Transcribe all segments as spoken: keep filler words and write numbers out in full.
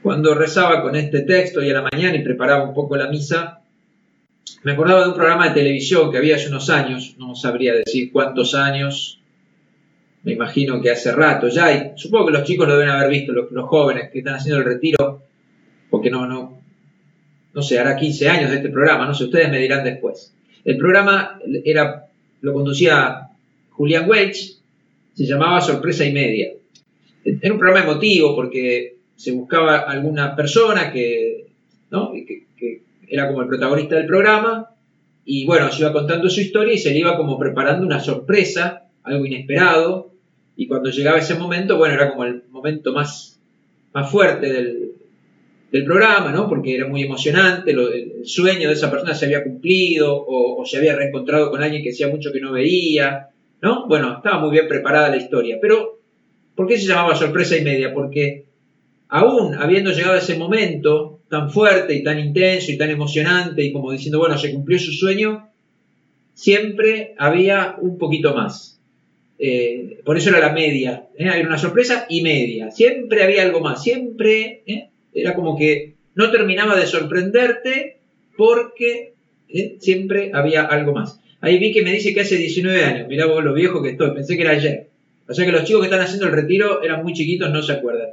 cuando rezaba con este texto y a la mañana y preparaba un poco la misa, me acordaba de un programa de televisión que había hace unos años, no sabría decir cuántos años, me imagino que hace rato ya, y supongo que los chicos lo deben haber visto, los, los jóvenes que están haciendo el retiro, porque no, no, no sé, hará quince años de este programa, no sé, ustedes me dirán después. El programa era, lo conducía Julián Welch, se llamaba Sorpresa y Media. Era un programa emotivo porque se buscaba alguna persona que, ¿no? que, que era como el protagonista del programa y bueno, se iba contando su historia y se le iba como preparando una sorpresa, algo inesperado, y cuando llegaba ese momento, bueno, era como el momento más, más fuerte del, del programa, ¿no? Porque era muy emocionante, lo, el sueño de esa persona se había cumplido o, o se había reencontrado con alguien que hacía mucho que no veía, ¿no? Bueno, estaba muy bien preparada la historia, pero ¿por qué se llamaba Sorpresa y Media? Porque aún habiendo llegado a ese momento tan fuerte y tan intenso y tan emocionante y como diciendo, bueno, se cumplió su sueño, siempre había un poquito más. Eh, por eso era la media, ¿eh? Era una sorpresa y media. Siempre había algo más, siempre ¿eh? Era como que no terminaba de sorprenderte porque ¿eh? siempre había algo más. Ahí vi que me dice que hace diecinueve años, mirá vos lo viejo que estoy, pensé que era ayer. O sea que los chicos que están haciendo el retiro eran muy chiquitos, no se acuerdan.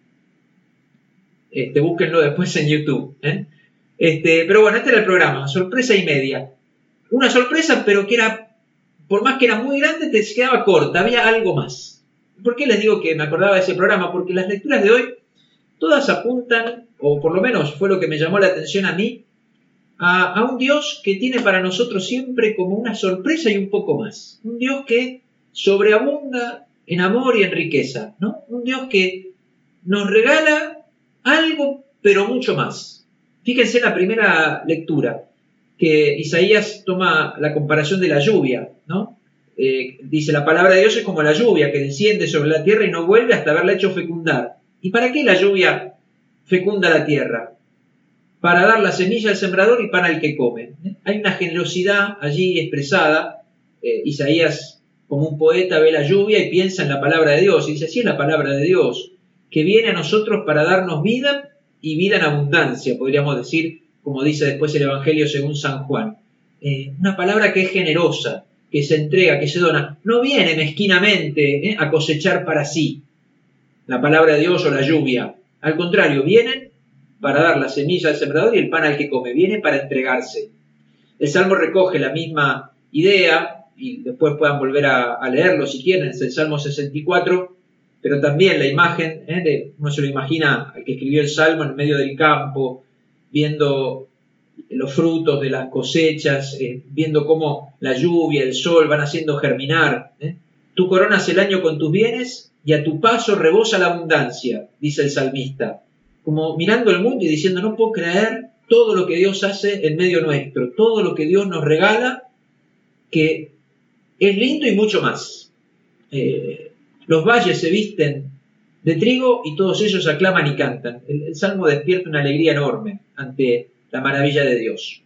Este, búsquenlo después en YouTube. ¿eh? Este, pero bueno, este era el programa, Sorpresa y Media. Una sorpresa, pero que era, por más que era muy grande, te quedaba corta, había algo más. ¿Por qué les digo que me acordaba de ese programa? Porque las lecturas de hoy, todas apuntan, o por lo menos fue lo que me llamó la atención a mí, a, a un Dios que tiene para nosotros siempre como una sorpresa y un poco más. Un Dios que sobreabunda en amor y en riqueza, ¿no? Un Dios que nos regala algo, pero mucho más. Fíjense en la primera lectura, que Isaías toma la comparación de la lluvia, ¿no? Eh, dice, la palabra de Dios es como la lluvia que desciende sobre la tierra y no vuelve hasta haberla hecho fecundar. ¿Y para qué la lluvia fecunda la tierra? Para dar la semilla al sembrador y pan al que come. ¿eh? Hay una generosidad allí expresada. Eh, Isaías, como un poeta, ve la lluvia y piensa en la palabra de Dios. Y dice, así es la palabra de Dios, que viene a nosotros para darnos vida y vida en abundancia, podríamos decir, como dice después el Evangelio según San Juan. Eh, una palabra que es generosa, que se entrega, que se dona. No viene mezquinamente ¿eh? a cosechar para sí la palabra de Dios o la lluvia. Al contrario, vienen para dar la semilla al sembrador y el pan al que come. Viene para entregarse. El Salmo recoge la misma idea y después puedan volver a, a leerlo si quieren. Es el Salmo sesenta y cuatro, pero también la imagen, ¿eh? de, uno se lo imagina al que escribió el Salmo en medio del campo, viendo los frutos de las cosechas, eh, viendo cómo la lluvia, el sol van haciendo germinar. ¿eh? Tú coronas el año con tus bienes y a tu paso rebosa la abundancia, dice el salmista, como mirando el mundo y diciendo, no puedo creer todo lo que Dios hace en medio nuestro, todo lo que Dios nos regala, que es lindo y mucho más. Eh, los valles se visten de trigo y todos ellos aclaman y cantan. El, el Salmo despierta una alegría enorme ante la maravilla de Dios.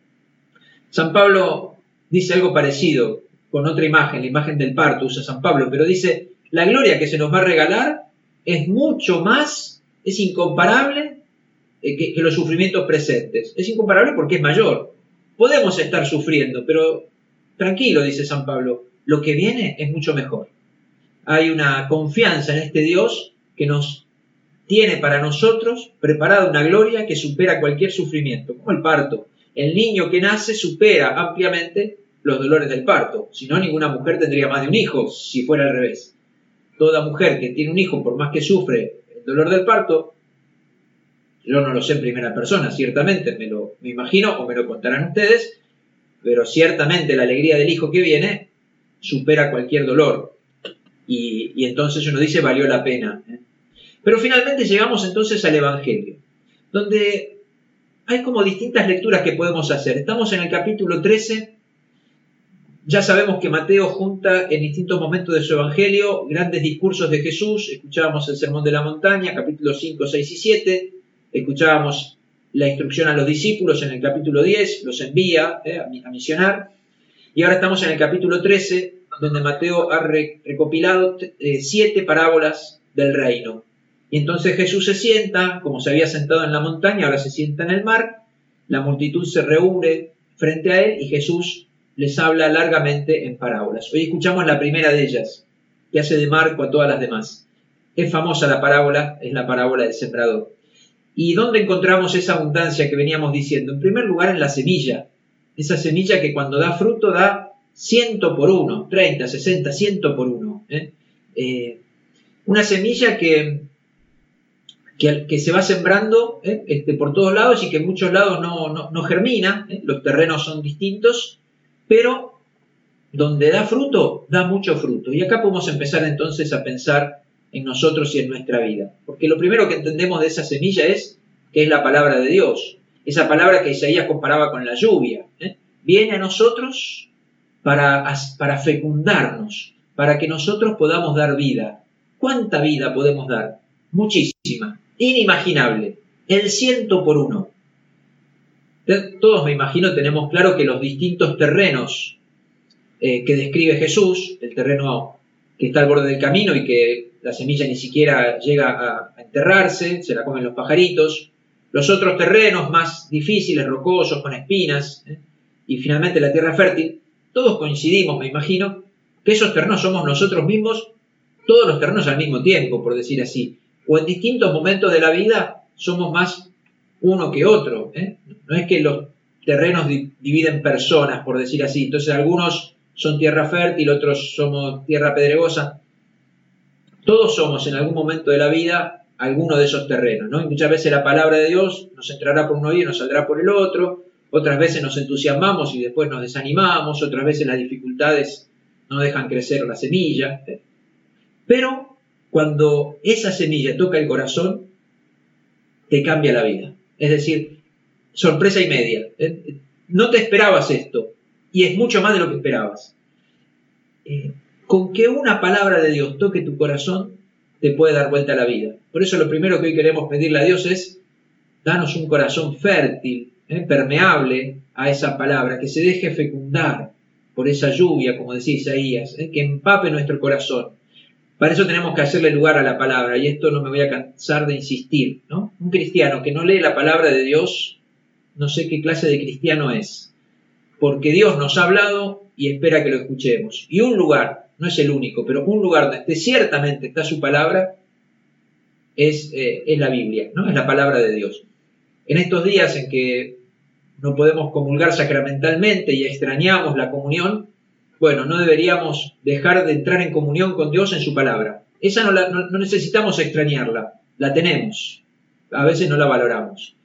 San Pablo dice algo parecido con otra imagen, la imagen del parto usa San Pablo, pero dice, la gloria que se nos va a regalar es mucho más, es incomparable eh, que, que los sufrimientos presentes. Es incomparable porque es mayor. Podemos estar sufriendo, pero tranquilo, dice San Pablo, lo que viene es mucho mejor. Hay una confianza en este Dios que nos tiene para nosotros preparada una gloria que supera cualquier sufrimiento, como el parto. El niño que nace supera ampliamente los dolores del parto. Si no, ninguna mujer tendría más de un hijo, si fuera al revés. Toda mujer que tiene un hijo, por más que sufre el dolor del parto, yo no lo sé en primera persona, ciertamente, me lo me imagino o me lo contarán ustedes, pero ciertamente la alegría del hijo que viene supera cualquier dolor. Y, y entonces uno dice, valió la pena. ¿eh? Pero finalmente llegamos entonces al Evangelio, donde hay como distintas lecturas que podemos hacer. Estamos en el capítulo trece. Ya sabemos que Mateo junta en distintos momentos de su Evangelio grandes discursos de Jesús. Escuchábamos el Sermón de la Montaña, capítulos cinco, seis y siete. Escuchábamos la instrucción a los discípulos en el capítulo diez, los envía eh, a misionar. Y ahora estamos en el capítulo trece, donde Mateo ha re recopilado eh, siete parábolas del reino. Y entonces Jesús se sienta, como se había sentado en la montaña, ahora se sienta en el mar, la multitud se reúne frente a él y Jesús les habla largamente en parábolas. Hoy escuchamos la primera de ellas, que hace de marco a todas las demás. Es famosa la parábola, es la parábola del sembrador. ¿Y dónde encontramos esa abundancia que veníamos diciendo? En primer lugar, en la semilla. Esa semilla que cuando da fruto da ciento por uno, treinta, sesenta, ciento por uno. ¿eh? Eh, una semilla que, que, que se va sembrando ¿eh? este, por todos lados y que en muchos lados no, no, no germina. ¿eh? Los terrenos son distintos, pero donde da fruto, da mucho fruto. Y acá podemos empezar entonces a pensar en nosotros y en nuestra vida. Porque lo primero que entendemos de esa semilla es que es la palabra de Dios. Esa palabra que Isaías comparaba con la lluvia. ¿eh? Viene a nosotros para, para fecundarnos, para que nosotros podamos dar vida. ¿Cuánta vida podemos dar? Muchísima, inimaginable, el ciento por uno. Todos, me imagino, tenemos claro que los distintos terrenos eh, que describe Jesús, el terreno que está al borde del camino y que la semilla ni siquiera llega a, a enterrarse, se la comen los pajaritos, los otros terrenos más difíciles, rocosos, con espinas, ¿eh? y finalmente la tierra fértil, todos coincidimos, me imagino, que esos terrenos somos nosotros mismos, todos los terrenos al mismo tiempo, por decir así, o en distintos momentos de la vida somos más uno que otro. ¿eh? No es que los terrenos di- dividen personas, por decir así, entonces algunos son tierra fértil, otros somos tierra pedregosa. Todos somos en algún momento de la vida alguno de esos terrenos, ¿no? Y muchas veces la palabra de Dios nos entrará por un oído y nos saldrá por el otro, otras veces nos entusiasmamos y después nos desanimamos, otras veces las dificultades no dejan crecer la semilla. Pero cuando esa semilla toca el corazón, te cambia la vida. Es decir, sorpresa y media. No te esperabas esto, y es mucho más de lo que esperabas. Eh, con que una palabra de Dios toque tu corazón, te puede dar vuelta a la vida. Por eso lo primero que hoy queremos pedirle a Dios es, danos un corazón fértil, eh, permeable a esa palabra, que se deje fecundar por esa lluvia, como decía Isaías, eh, que empape nuestro corazón. Para eso tenemos que hacerle lugar a la palabra, y esto no me voy a cansar de insistir, ¿no? Un cristiano que no lee la palabra de Dios, no sé qué clase de cristiano es, porque Dios nos ha hablado y espera que lo escuchemos. Y un lugar, no es el único, pero un lugar donde ciertamente está su palabra, es, eh, es la Biblia, ¿no? Es la palabra de Dios. En estos días en que no podemos comulgar sacramentalmente y extrañamos la comunión, bueno, no deberíamos dejar de entrar en comunión con Dios en su palabra. Esa no, la, no, no necesitamos extrañarla, la tenemos. A veces no la valoramos.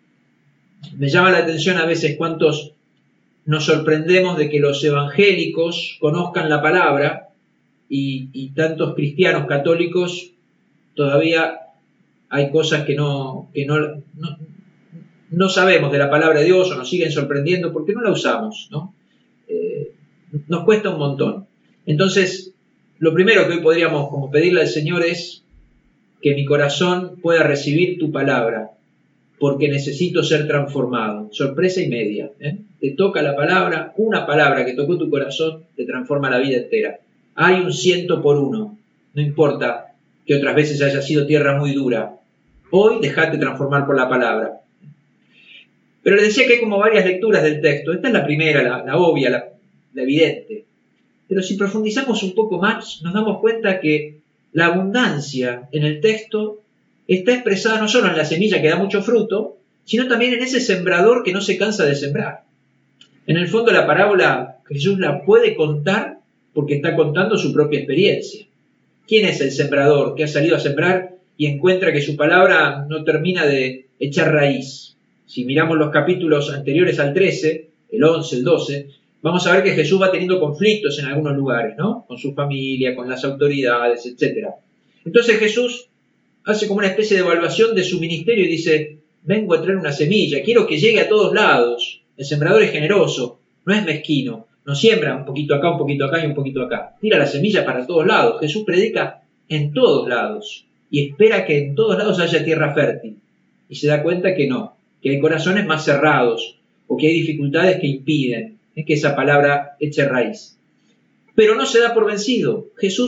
Me llama la atención a veces cuántos nos sorprendemos de que los evangélicos conozcan la palabra y, y tantos cristianos católicos todavía hay cosas que no, que no, no, no sabemos de la palabra de Dios o nos siguen sorprendiendo porque no la usamos, ¿no? Eh, nos cuesta un montón. Entonces, lo primero que hoy podríamos como pedirle al Señor es que mi corazón pueda recibir tu palabra, porque necesito ser transformado. Sorpresa y media. ¿eh? Te toca la palabra, una palabra que tocó tu corazón, te transforma la vida entera. Hay un ciento por uno. No importa que otras veces haya sido tierra muy dura. Hoy dejate transformar por la palabra. Pero les decía que hay como varias lecturas del texto. Esta es la primera, la, la obvia, la, la evidente. Pero si profundizamos un poco más, nos damos cuenta que la abundancia en el texto está expresada no solo en la semilla que da mucho fruto, sino también en ese sembrador que no se cansa de sembrar. En el fondo la parábola Jesús la puede contar porque está contando su propia experiencia. ¿Quién es el sembrador que ha salido a sembrar y encuentra que su palabra no termina de echar raíz? Si miramos los capítulos anteriores al trece, el once, el doce, vamos a ver que Jesús va teniendo conflictos en algunos lugares, ¿no? Con su familia, con las autoridades, etcétera. Entonces Jesús hace como una especie de evaluación de su ministerio y dice, vengo a traer una semilla, quiero que llegue a todos lados. El sembrador es generoso, no es mezquino, no siembra un poquito acá, un poquito acá y un poquito acá. Tira la semilla para todos lados. Jesús predica en todos lados y espera que en todos lados haya tierra fértil. Y se da cuenta que no, que hay corazones más cerrados o que hay dificultades que impiden que esa palabra eche raíz. Pero no se da por vencido. Jesús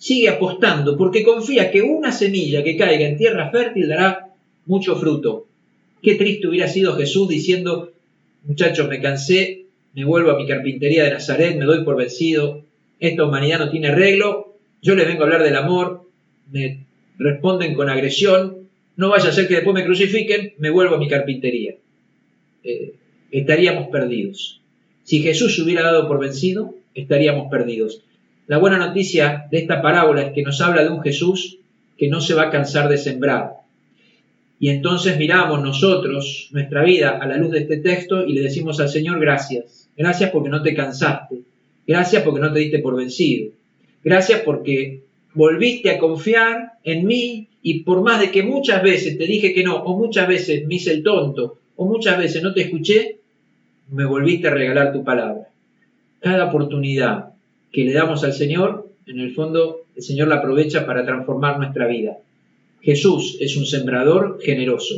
sigue apostando porque confía que una semilla que caiga en tierra fértil dará mucho fruto. Qué triste hubiera sido Jesús diciendo, muchachos, me cansé, me vuelvo a mi carpintería de Nazaret, me doy por vencido, esta humanidad no tiene arreglo, yo les vengo a hablar del amor, me responden con agresión, no vaya a ser que después me crucifiquen, me vuelvo a mi carpintería. Eh, estaríamos perdidos. Si Jesús se hubiera dado por vencido, estaríamos perdidos. La buena noticia de esta parábola es que nos habla de un Jesús que no se va a cansar de sembrar. Y entonces miramos nosotros nuestra vida a la luz de este texto y le decimos al Señor gracias. Gracias porque no te cansaste. Gracias porque no te diste por vencido. Gracias porque volviste a confiar en mí y por más de que muchas veces te dije que no, o muchas veces me hice el tonto, o muchas veces no te escuché, me volviste a regalar tu palabra. Cada oportunidad que le damos al Señor, en el fondo el Señor la aprovecha para transformar nuestra vida. Jesús es un sembrador generoso.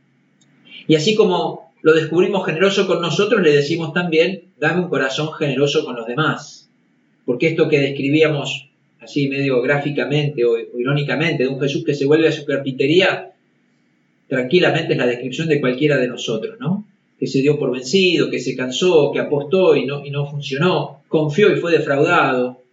Y así como lo descubrimos generoso con nosotros, le decimos también, dame un corazón generoso con los demás. Porque esto que describíamos así medio gráficamente o irónicamente de un Jesús que se vuelve a su carpintería, tranquilamente es la descripción de cualquiera de nosotros, ¿no? Que se dio por vencido, que se cansó, que apostó y no, y no funcionó, confió y fue defraudado.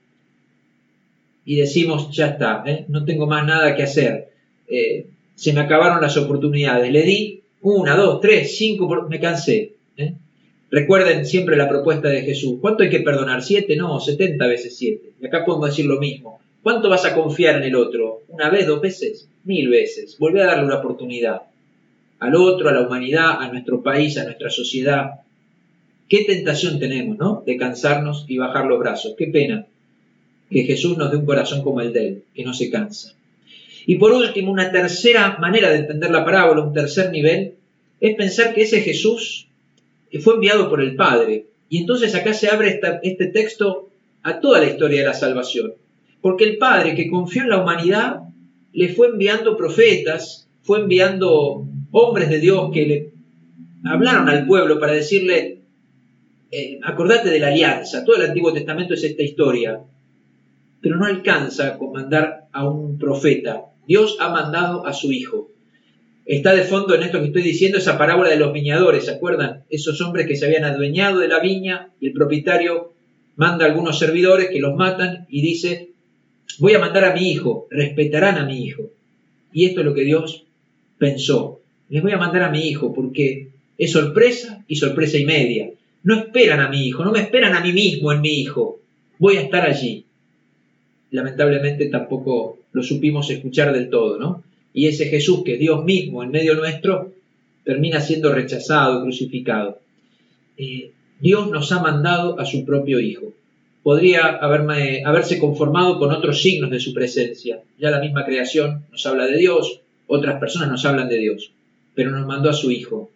Y decimos, ya está, ¿eh? No tengo más nada que hacer. Eh, se me acabaron las oportunidades. Le di una, dos, tres, cinco, me cansé. ¿eh? Recuerden siempre la propuesta de Jesús. ¿Cuánto hay que perdonar? ¿Siete? No, setenta veces siete. Y acá podemos decir lo mismo. ¿Cuánto vas a confiar en el otro? ¿Una vez, dos veces? Mil veces. Volvé a darle una oportunidad. Al otro, a la humanidad, a nuestro país, a nuestra sociedad. Qué tentación tenemos, ¿no? De cansarnos y bajar los brazos. Qué pena que Jesús nos dé un corazón como el de él, que no se cansa. Y por último, una tercera manera de entender la parábola, un tercer nivel, es pensar que ese Jesús que fue enviado por el Padre. Y entonces acá se abre esta, este texto a toda la historia de la salvación. Porque el Padre que confió en la humanidad le fue enviando profetas, fue enviando hombres de Dios que le hablaron al pueblo para decirle, eh, acordate de la alianza. Todo el Antiguo Testamento es esta historia. Pero no alcanza con mandar a un profeta. Dios ha mandado a su Hijo. Está de fondo en esto que estoy diciendo esa parábola de los viñadores, ¿se acuerdan? Esos hombres que se habían adueñado de la viña y el propietario manda a algunos servidores que los matan y dice, voy a mandar a mi hijo, respetarán a mi hijo. Y esto es lo que Dios pensó. Les voy a mandar a mi hijo porque es sorpresa y sorpresa y media. No esperan a mi hijo, no me esperan a mí mismo en mi hijo. Voy a estar allí. Lamentablemente tampoco lo supimos escuchar del todo, ¿no? Y ese Jesús que es Dios mismo en medio nuestro termina siendo rechazado, crucificado. Eh, Dios nos ha mandado a su propio Hijo. Podría haberme, haberse conformado con otros signos de su presencia. Ya la misma creación nos habla de Dios, otras personas nos hablan de Dios, pero nos mandó a su Hijo.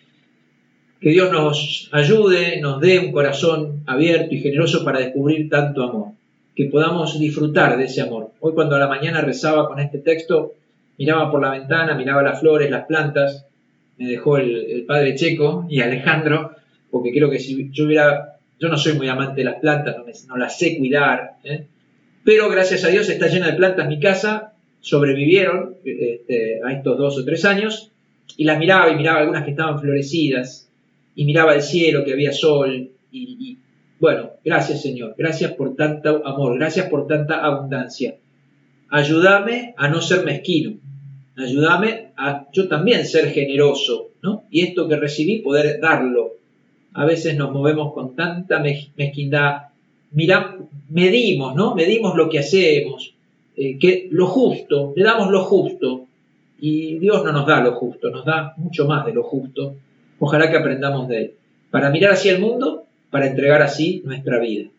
Que Dios nos ayude, nos dé un corazón abierto y generoso para descubrir tanto amor. Que podamos disfrutar de ese amor. Hoy cuando a la mañana rezaba con este texto, miraba por la ventana, miraba las flores, las plantas, me dejó el, el padre Checo y Alejandro, porque creo que si yo hubiera, yo no soy muy amante de las plantas, no, me, no las sé cuidar, ¿eh? Pero gracias a Dios está llena de plantas mi casa, sobrevivieron este, a estos dos o tres años, y las miraba y miraba algunas que estaban florecidas, y miraba el cielo, que había sol, y, y bueno, gracias Señor, gracias por tanto amor, gracias por tanta abundancia. Ayúdame a no ser mezquino, ayúdame a yo también ser generoso, ¿no? Y esto que recibí, poder darlo. A veces nos movemos con tanta mezquindad, mira, medimos, ¿no? Medimos lo que hacemos, eh, que lo justo, le damos lo justo, y Dios no nos da lo justo, nos da mucho más de lo justo. Ojalá que aprendamos de Él, para mirar hacia el mundo, para entregar así nuestra vida.